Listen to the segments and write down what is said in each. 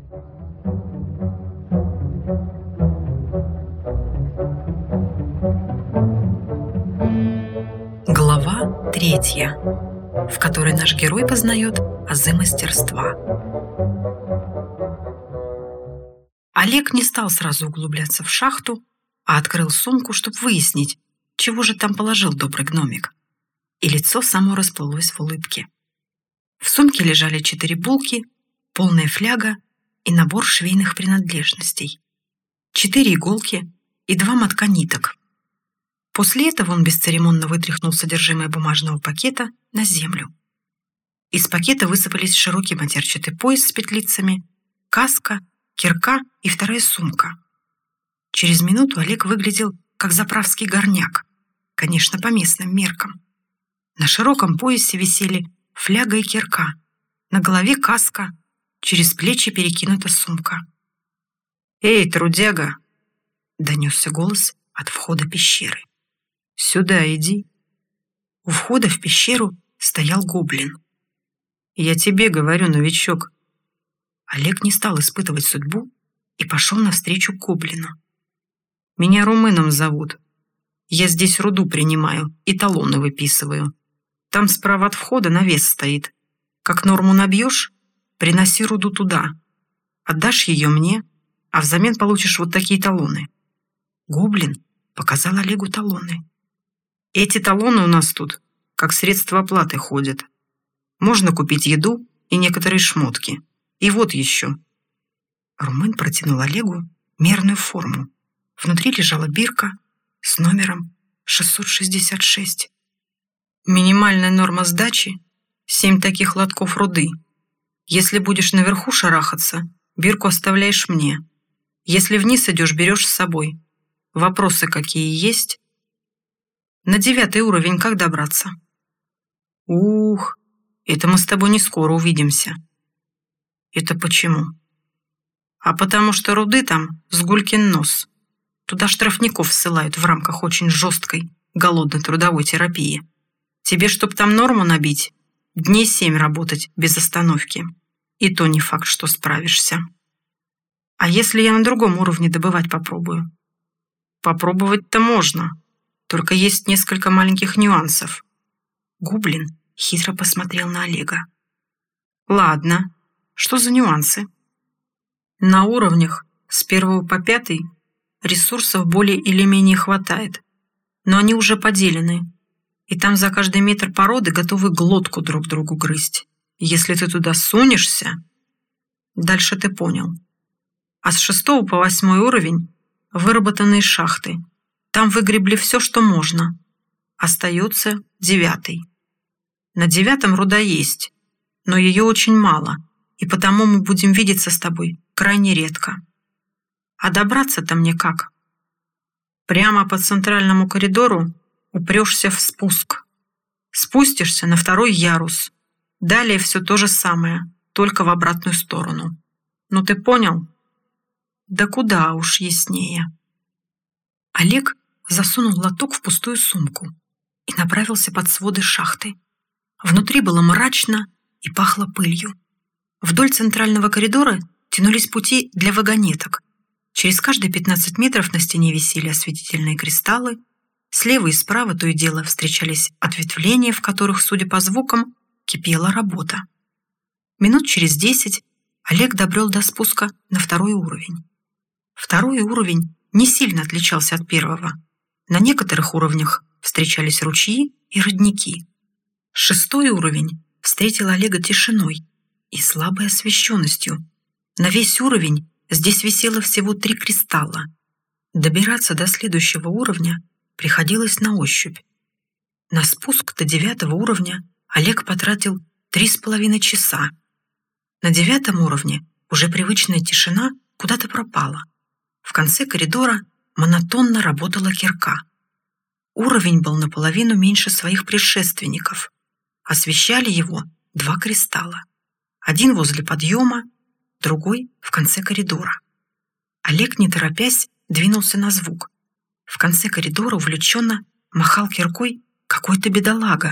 Глава 3, в которой наш герой познает азы мастерства. Олег не стал сразу углубляться в шахту, а открыл сумку, чтобы выяснить, чего же там положил добрый гномик. И лицо само расплылось в улыбке. В сумке лежали 4 булки, полная фляга и набор швейных принадлежностей, 4 иголки и 2 мотка ниток. После этого он бесцеремонно вытряхнул содержимое бумажного пакета на землю. Из пакета высыпались широкий матерчатый пояс с петлицами, каска, кирка и 2 сумка. Через минуту Олег выглядел как заправский горняк, конечно, по местным меркам. На широком поясе висели фляга и кирка, на голове каска, через плечи перекинута сумка. «Эй, трудяга!» — донесся голос от входа пещеры. «Сюда иди». У входа в пещеру стоял гоблин. «Я тебе говорю, новичок». Олег не стал испытывать судьбу и пошел навстречу гоблину. «Меня Румыном зовут. Я здесь руду принимаю и талоны выписываю. Там справа от входа навес стоит. Как норму набьешь, приноси руду туда. Отдашь ее мне, а взамен получишь вот такие талоны». Гоблин показал Олегу талоны. «Эти талоны у нас тут как средство оплаты ходят. Можно купить еду и некоторые шмотки. И вот еще». Румын протянул Олегу мерную форму. Внутри лежала бирка с номером 666. «Минимальная норма сдачи — 7 таких лотков руды. Если будешь наверху шарахаться, бирку оставляешь мне. Если вниз идешь, берешь с собой. Вопросы какие есть?» «На 9 уровень как добраться?» «Ух, это мы с тобой не скоро увидимся». «Это почему?» «А потому что руды там с гулькин нос. Туда штрафников ссылают в рамках очень жесткой, голодной трудовой терапии. Тебе, чтоб там норму набить, дней 7 работать без остановки. И то не факт, что справишься. А если я на другом уровне добывать попробую?» «Попробовать-то можно. Только есть несколько маленьких нюансов». Гоблин хитро посмотрел на Олега. «Ладно, что за нюансы?» «На уровнях с 1 по 5 ресурсов более или менее хватает, но они уже поделены, и там за каждый метр породы готовы глотку друг другу грызть. Если ты туда сунешься...» Дальше ты понял. А с 6 по 8 уровень выработанные шахты. Там выгребли все, что можно. Остается 9. На 9 руда есть, но ее очень мало, и потому мы будем видеться с тобой крайне редко. А добраться-то мне как? Прямо по центральному коридору упрешься в спуск. Спустишься на 2 ярус. Далее все то же самое, только в обратную сторону. Ну ты понял? Да куда уж яснее. Олег засунул лоток в пустую сумку и направился под своды шахты. Внутри было мрачно и пахло пылью. Вдоль центрального коридора тянулись пути для вагонеток. Через каждые 15 метров на стене висели осветительные кристаллы. Слева и справа то и дело встречались ответвления, в которых, судя по звукам, кипела работа. Минут через 10 Олег добрел до спуска на 2 уровень. 2 уровень не сильно отличался от 1. На некоторых уровнях встречались ручьи и родники. 6 уровень встретил Олега тишиной и слабой освещенностью. На весь уровень здесь висело всего 3 кристалла. Добираться до следующего уровня приходилось на ощупь. На спуск до 9 уровня Олег потратил 3,5 часа. На 9 уровне уже привычная тишина куда-то пропала. В конце коридора монотонно работала кирка. Уровень был наполовину меньше своих предшественников. Освещали его 2 кристалла. Один возле подъема, другой в конце коридора. Олег, не торопясь, двинулся на звук. В конце коридора увлеченно махал киркой какой-то бедолага.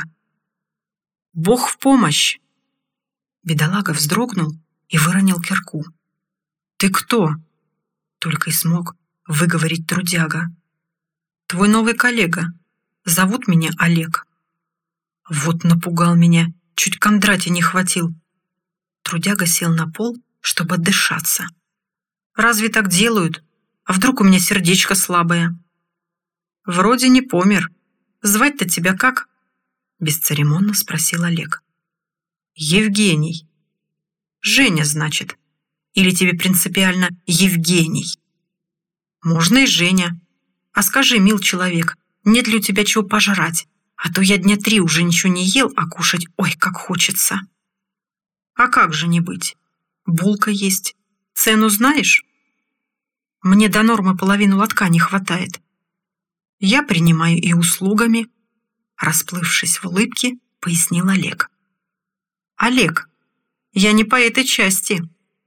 «Бог в помощь!» Бедолага вздрогнул и выронил кирку. «Ты кто?» — только и смог выговорить трудяга. «Твой новый коллега. Зовут меня Олег». Вот напугал меня, чуть Кондратия не хватил. Трудяга сел на пол, чтобы отдышаться. «Разве так делают? А вдруг у меня сердечко слабое?» «Вроде не помер. Звать-то тебя как?» — бесцеремонно спросил Олег. «Евгений». «Женя, значит. Или тебе принципиально Евгений?» «Можно и Женя. А скажи, мил человек, нет ли у тебя чего пожрать? А то я дня 3 уже ничего не ел, а кушать ой, как хочется». «А как же не быть? Булка есть. Цену знаешь?» «Мне до нормы половину лотка не хватает». «Я принимаю и услугами», — расплывшись в улыбке, пояснил Олег. «Олег, я не по этой части».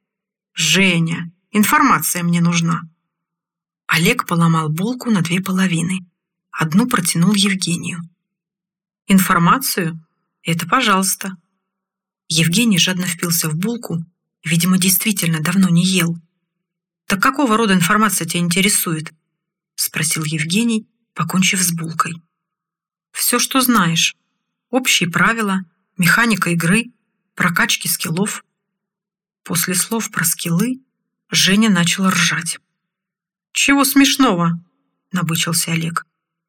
«Женя, информация мне нужна». Олег поломал булку на 2 половины. Одну протянул Евгению. «Информацию? Это пожалуйста». Евгений жадно впился в булку, видимо, действительно давно не ел. «Так какого рода информация тебя интересует?» — спросил Евгений, покончив с булкой. «Все, что знаешь. Общие правила, механика игры, прокачки скиллов». После слов про скиллы Женя начал ржать. «Чего смешного?» — набычился Олег.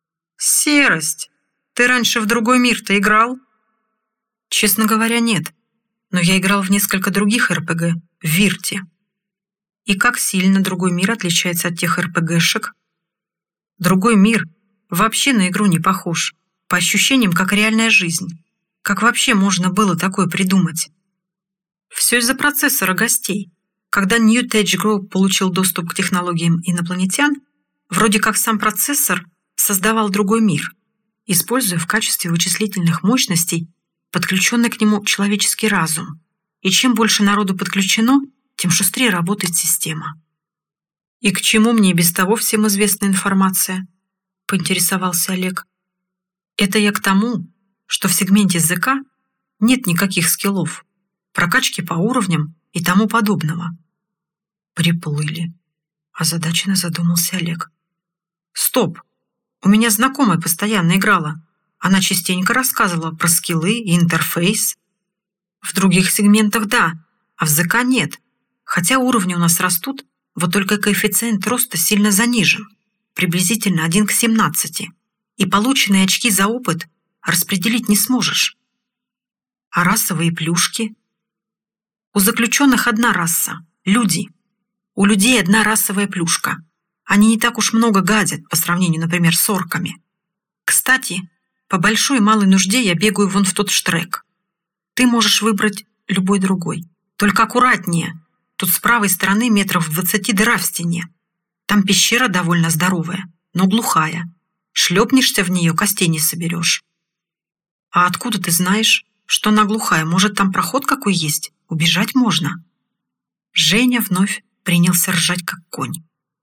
«Серость! Ты раньше в другой мир-то играл?» «Честно говоря, нет. Но я играл в несколько других РПГ в Вирте». «И как сильно другой мир отличается от тех РПГшек?» «Другой мир вообще на игру не похож. По ощущениям, как реальная жизнь. Как вообще можно было такое придумать?» «Все из-за процессора гостей. Когда Newtech Group получил доступ к технологиям инопланетян, вроде как сам процессор создавал другой мир, используя в качестве вычислительных мощностей подключенный к нему человеческий разум. И чем больше народу подключено, тем шустрее работает система». «И к чему мне без того всем известная информация?» — поинтересовался Олег. «Это я к тому, что в сегменте ЗК нет никаких скиллов, прокачки по уровням и тому подобного». «Приплыли», — озадаченно задумался Олег. «Стоп! У меня знакомая постоянно играла. Она частенько рассказывала про скиллы и интерфейс. В других сегментах да, а в ЗК нет. Хотя уровни у нас растут, вот только коэффициент роста сильно занижен, приблизительно 1 к 17, и полученные очки за опыт распределить не сможешь». «А расовые плюшки?» «У заключенных одна раса – люди. У людей одна расовая плюшка. Они не так уж много гадят по сравнению, например, с орками. Кстати, по большой и малой нужде я бегаю вон в тот штрек. Ты можешь выбрать любой другой. Только аккуратнее. Тут с правой стороны метров в 20 дыра в стене. Там пещера довольно здоровая, но глухая. Шлепнешься в нее, костей не соберешь». «А откуда ты знаешь, что она глухая? Может, там проход какой есть? Убежать можно?» Женя вновь принялся ржать, как конь.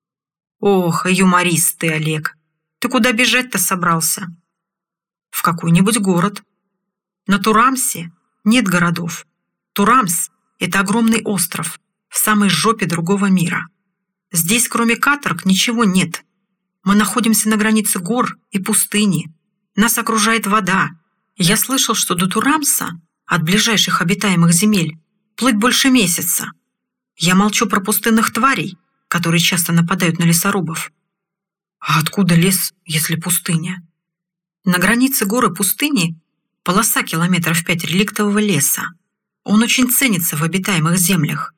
«Ох, юморист ты, Олег! Ты куда бежать-то собрался?» «В какой-нибудь город. На Турамсе нет городов. Турамс — это огромный остров в самой жопе другого мира. Здесь, кроме каторг, ничего нет. Мы находимся на границе гор и пустыни. Нас окружает вода. Я слышал, что до Турамса, от ближайших обитаемых земель, плыть больше месяца. Я молчу про пустынных тварей, которые часто нападают на лесорубов». «А откуда лес, если пустыня?» «На границе горы пустыни полоса километров 5 реликтового леса. Он очень ценится в обитаемых землях».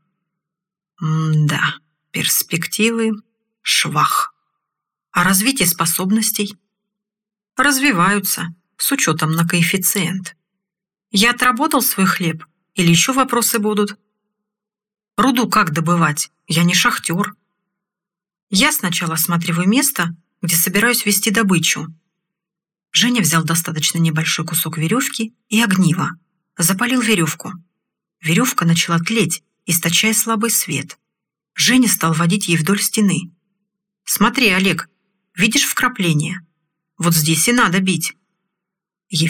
«Да, перспективы швах. А развитие способностей?» «Развиваются, с учетом на коэффициент. Я отработал свой хлеб или еще вопросы будут?» «Руду как добывать? Я не шахтер. Я сначала осматриваю место, где собираюсь вести добычу». Женя взял достаточно небольшой кусок веревки и огнива, запалил веревку. Веревка начала тлеть, источая слабый свет. Женя стал водить ей вдоль стены. «Смотри, Олег, видишь вкрапление? Вот здесь и надо бить».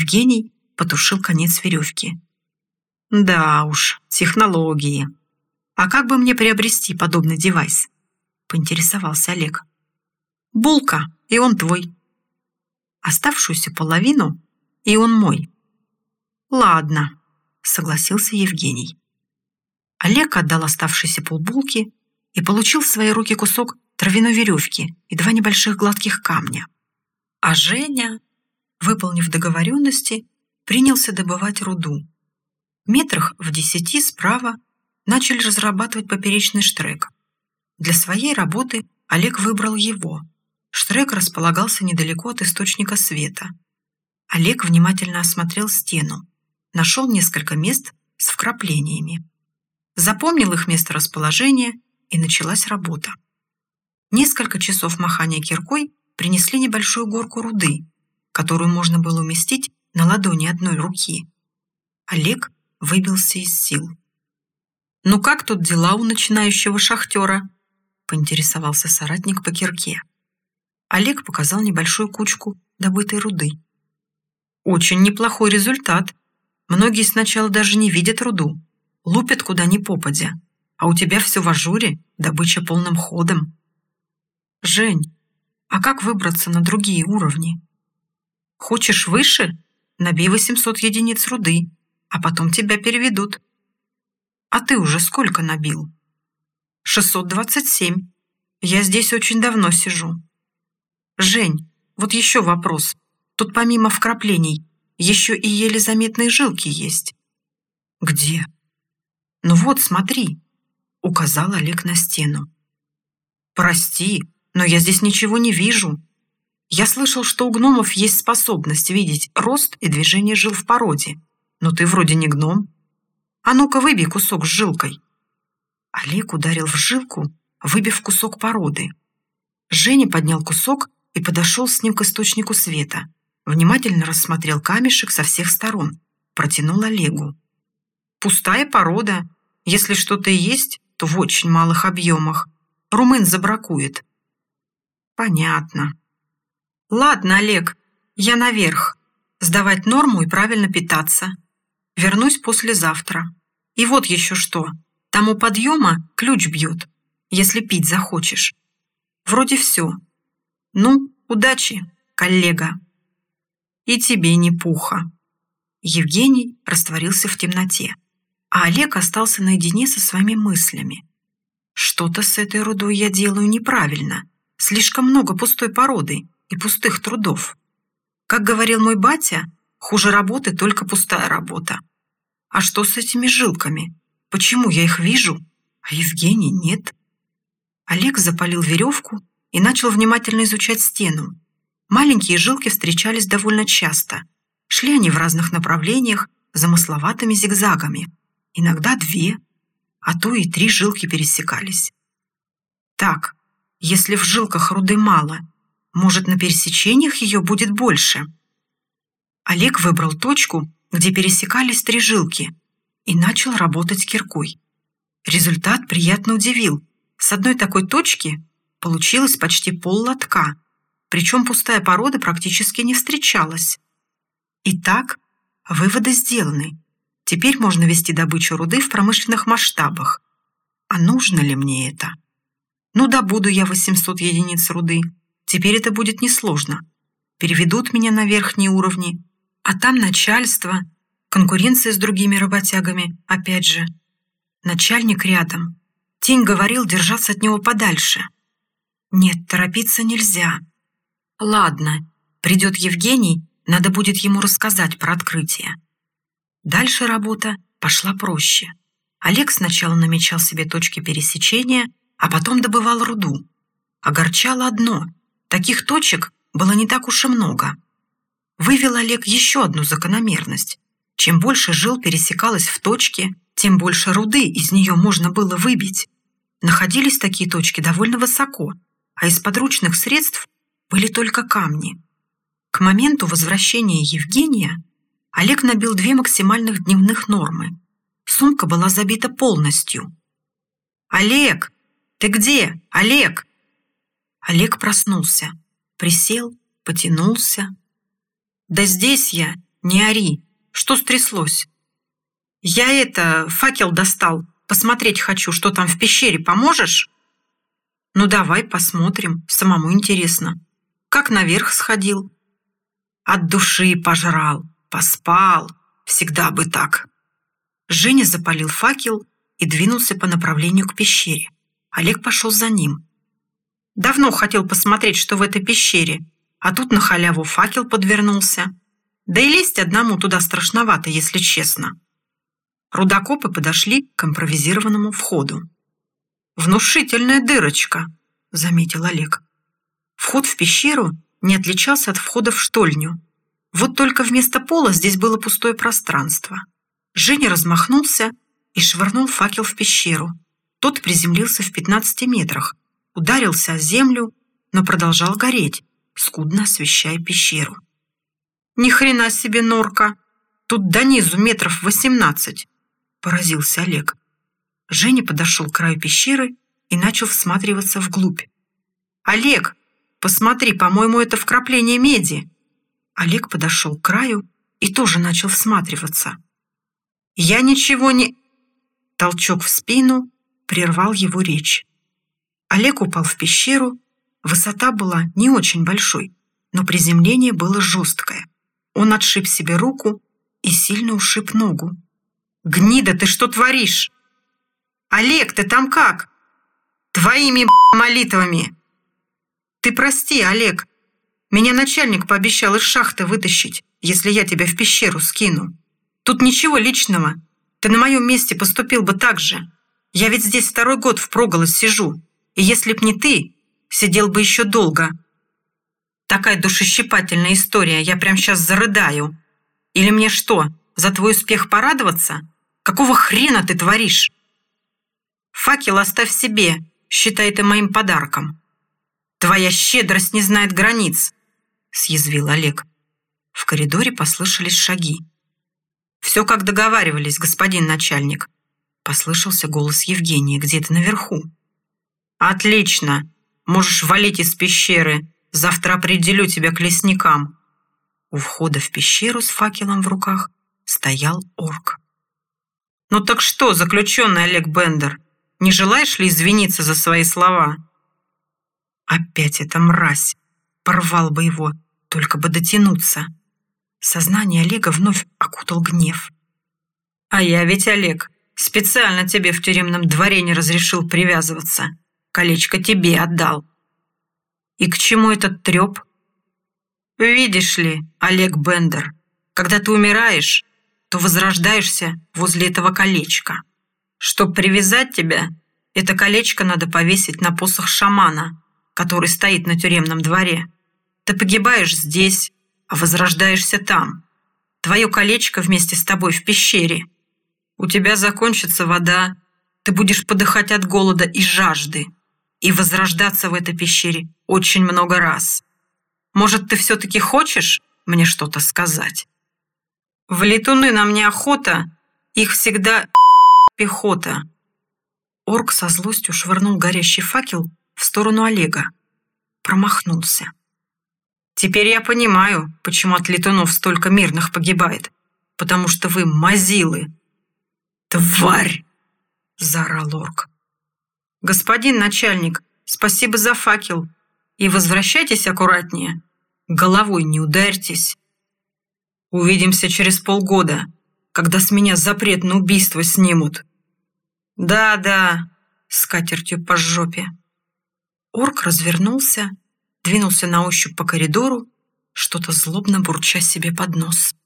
Евгений потушил конец веревки. «Да уж, технологии. «А как бы мне приобрести подобный девайс?» — поинтересовался Олег. «Булка, и он твой. Оставшуюся половину, и он мой». «Ладно», — согласился Евгений. Олег отдал оставшиеся полбулки и получил в свои руки кусок травяной веревки и 2 небольших гладких камня. А Женя, выполнив договоренности, принялся добывать руду. Метрах в 10 справа начали разрабатывать поперечный штрек. Для своей работы Олег выбрал его. Штрек располагался недалеко от источника света. Олег внимательно осмотрел стену, нашел несколько мест с вкраплениями. Запомнил их месторасположение, и началась работа. Несколько часов махания киркой принесли небольшую горку руды, которую можно было уместить на ладони одной руки. Олег выбился из сил. «Ну как тут дела у начинающего шахтера?» — поинтересовался соратник по кирке. Олег показал небольшую кучку добытой руды. «Очень неплохой результат. Многие сначала даже не видят руду, лупят куда ни попадя, а у тебя все в ажуре, добыча полным ходом. Жень, а как выбраться на другие уровни? Хочешь выше? Набей 800 единиц руды, а потом тебя переведут. А ты уже сколько набил? 627. Я здесь очень давно сижу. Жень, вот еще вопрос. Тут помимо вкраплений еще и еле заметные жилки есть. Где? Ну вот, смотри, указал Олег на стену. Прости, но я здесь ничего не вижу. Я слышал, что у гномов есть способность видеть рост и движение жил в породе. Но ты вроде не гном. А ну-ка выбей кусок с жилкой. Олег ударил в жилку, выбив кусок породы. Женя поднял кусок и подошел с ним к источнику света. Внимательно рассмотрел камешек со всех сторон. Протянул Олегу. Пустая порода. Если что-то и есть, то в очень малых объемах. Румын забракует. Понятно. Ладно, Олег, я наверх. Сдавать норму и правильно питаться. Вернусь послезавтра. И вот еще что. Там у подъема ключ бьет, если пить захочешь. Вроде все. Ну, удачи, коллега. И тебе не пуха. Евгений растворился в темноте, а Олег остался наедине со своими мыслями. Что-то с этой рудой я делаю неправильно. Слишком много пустой породы и пустых трудов. Как говорил мой батя, хуже работы только пустая работа. А что с этими жилками? Почему я их вижу, а Евгений нет? Олег запалил веревку и начал внимательно изучать стену. Маленькие жилки встречались довольно часто. Шли они в разных направлениях, замысловатыми зигзагами. Иногда 2, а то и 3 жилки пересекались. Так, если в жилках руды мало, может, на пересечениях ее будет больше? Олег выбрал точку, где пересекались 3 жилки, и начал работать киркой. Результат приятно удивил. С одной такой точки получилось почти пол-лотка, причем пустая порода практически не встречалась. Итак, выводы сделаны. Теперь можно вести добычу руды в промышленных масштабах. А нужно ли мне это? Ну, добуду я 800 единиц руды. Теперь это будет несложно. Переведут меня на верхние уровни, а там начальство, конкуренция с другими работягами, опять же. Начальник рядом. Тень говорил держаться от него подальше. Нет, торопиться нельзя. Ладно, придет Евгений, надо будет ему рассказать про открытие. Дальше работа пошла проще. Олег сначала намечал себе точки пересечения, а потом добывал руду. Огорчало одно – таких точек было не так уж и много. Вывел Олег еще одну закономерность. Чем больше жил пересекалось в точке, тем больше руды из нее можно было выбить. Находились такие точки довольно высоко, а из подручных средств были только камни. К моменту возвращения Евгения Олег набил 2 максимальных дневных нормы. Сумка была забита полностью. «Олег! Ты где? Олег!» Олег проснулся, присел, потянулся. «Да здесь я, не ори! Что стряслось?» «Я факел достал, Посмотреть хочу, что там в пещере. Поможешь?» «Ну давай посмотрим, самому интересно. Как наверх сходил?» «От души пожрал, поспал. Всегда бы так». Женя запалил факел и двинулся по направлению к пещере. Олег пошел за ним. Давно хотел посмотреть, что в этой пещере, а тут на халяву факел подвернулся. Да и лезть одному туда страшновато, если честно. Рудокопы подошли к импровизированному входу. «Внушительная дырочка», — заметил Олег. Вход в пещеру не отличался от входа в штольню. Вот только вместо пола здесь было пустое пространство. Женя размахнулся и швырнул факел в пещеру. Тот приземлился в 15 метрах, ударился о землю, но продолжал гореть, скудно освещая пещеру. «Ни хрена себе норка! Тут до низу метров 18!» — поразился Олег. Женя подошел к краю пещеры и начал всматриваться вглубь. «Олег, посмотри, по-моему, это вкрапление меди!» Олег подошел к краю и тоже начал всматриваться. «Я ничего не...» Толчок в спину прервал его речь. Олег упал в пещеру. Высота была не очень большой, но приземление было жесткое. Он отшиб себе руку и сильно ушиб ногу. «Гнида, ты что творишь?» «Олег, ты там как?» «Твоими молитвами!» «Ты прости, Олег. Меня начальник пообещал из шахты вытащить, если я тебя в пещеру скину. Тут ничего личного. Ты на моем месте поступил бы так же. Я ведь здесь 2-й год впроголодь сижу. И если б не ты, сидел бы еще долго. Такая душещипательная история, я прям сейчас зарыдаю. Или мне что, за твой успех порадоваться? Какого хрена ты творишь? Факел оставь себе, считай это моим подарком. Твоя щедрость не знает границ, съязвил Олег. В коридоре послышались шаги. «Все как договаривались, господин начальник», — послышался голос Евгения где-то наверху. «Отлично! Можешь валить из пещеры. Завтра определю тебя к лесникам». У входа в пещеру с факелом в руках стоял орк. «Ну так что, заключенный Олег Бендер, не желаешь ли извиниться за свои слова?» Опять эта мразь. Порвал бы его, только бы дотянуться. Сознание Олега вновь окутал гнев. «А я ведь, Олег, специально тебе в тюремном дворе не разрешил привязываться. Колечко тебе отдал. И к чему этот треп? Видишь ли, Олег Бендер, когда ты умираешь, то возрождаешься возле этого колечка. Чтоб привязать тебя, это колечко надо повесить на посох шамана, который стоит на тюремном дворе. Ты погибаешь здесь, а возрождаешься там. Твое колечко вместе с тобой в пещере. У тебя закончится вода, ты будешь подыхать от голода и жажды и возрождаться в этой пещере очень много раз. Может, ты все-таки хочешь мне что-то сказать? В летуны нам не охота, их всегда пехота». Орк со злостью швырнул горящий факел в сторону Олега. Промахнулся. «Теперь я понимаю, почему от летунов столько мирных погибает. Потому что вы мазилы». «Тварь!» — заорал орк. «Господин начальник, спасибо за факел. И возвращайтесь аккуратнее. Головой не ударьтесь. Увидимся через полгода, когда с меня запрет на убийство снимут». «Да-да, с катертью по жопе». Орк развернулся, двинулся на ощупь по коридору, что-то злобно бурча себе под нос.